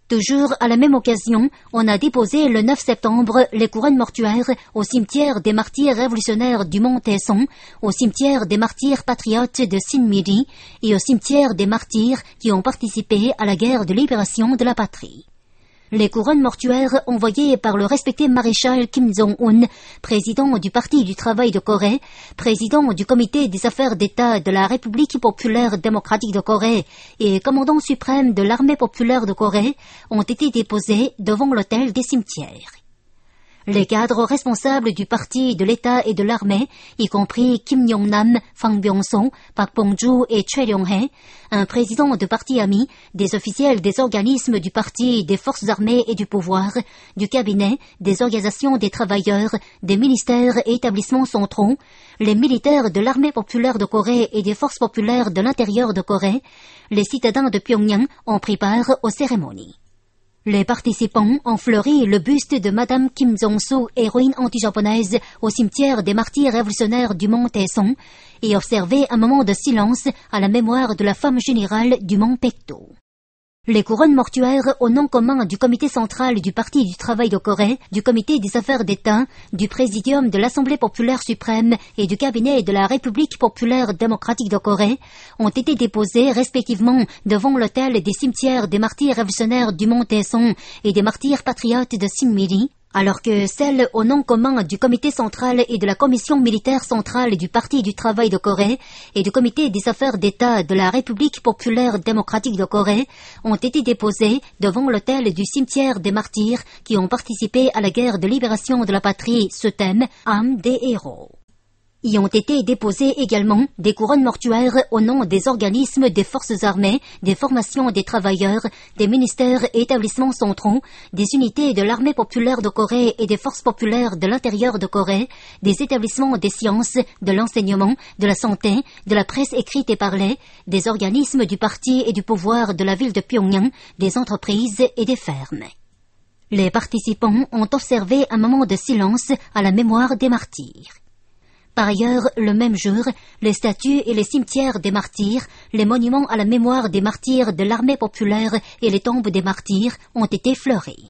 Toujours à la même occasion, on a déposé le 9 septembre les couronnes mortuaires au cimetière des martyrs révolutionnaires du Mont Tesson, au cimetière des martyrs patriotes de Sinmiri et au cimetière des martyrs qui ont participé à la guerre de libération de la patrie. Les couronnes mortuaires envoyées par le respecté maréchal Kim Jong-un, président du Parti du Travail de Corée, président du Comité des affaires d'État de la République populaire démocratique de Corée et commandant suprême de l'Armée populaire de Corée, ont été déposées devant l'hôtel des cimetières. Les cadres responsables du parti, de l'État et de l'armée, y compris Kim Yong-nam, Fang Byung-soo, Park Bong-joo et Choi Ryong-hae, un président de parti ami, des officiels des organismes du parti, des forces armées et du pouvoir, du cabinet, des organisations des travailleurs, des ministères et établissements centraux, les militaires de l'armée populaire de Corée et des forces populaires de l'intérieur de Corée, les citadins de Pyongyang ont pris part aux cérémonies. Les participants ont fleuri le buste de Madame Kim Jong-soo, héroïne anti-japonaise, au cimetière des martyrs révolutionnaires du Mont Tesson et observé un moment de silence à la mémoire de la femme générale du Mont Pekto. Les couronnes mortuaires au nom commun du comité central du Parti du Travail de Corée, du comité des affaires d'État, du présidium de l'Assemblée populaire suprême et du cabinet de la République populaire démocratique de Corée ont été déposées respectivement devant l'hôtel des cimetières des martyrs révolutionnaires du Mont Tesson et des martyrs patriotes de Sinmiri, alors que celles au nom commun du comité central et de la commission militaire centrale du Parti du Travail de Corée et du comité des affaires d'État de la République populaire démocratique de Corée ont été déposées devant l'hôtel du cimetière des martyrs qui ont participé à la guerre de libération de la patrie, ce thème, âme des héros. Y ont été déposées également des couronnes mortuaires au nom des organismes des forces armées, des formations des travailleurs, des ministères et établissements centraux, des unités de l'armée populaire de Corée et des forces populaires de l'intérieur de Corée, des établissements des sciences, de l'enseignement, de la santé, de la presse écrite et parlée, des organismes du parti et du pouvoir de la ville de Pyongyang, des entreprises et des fermes. Les participants ont observé un moment de silence à la mémoire des martyrs. Par ailleurs, le même jour, les statues et les cimetières des martyrs, les monuments à la mémoire des martyrs de l'armée populaire et les tombes des martyrs ont été fleuris.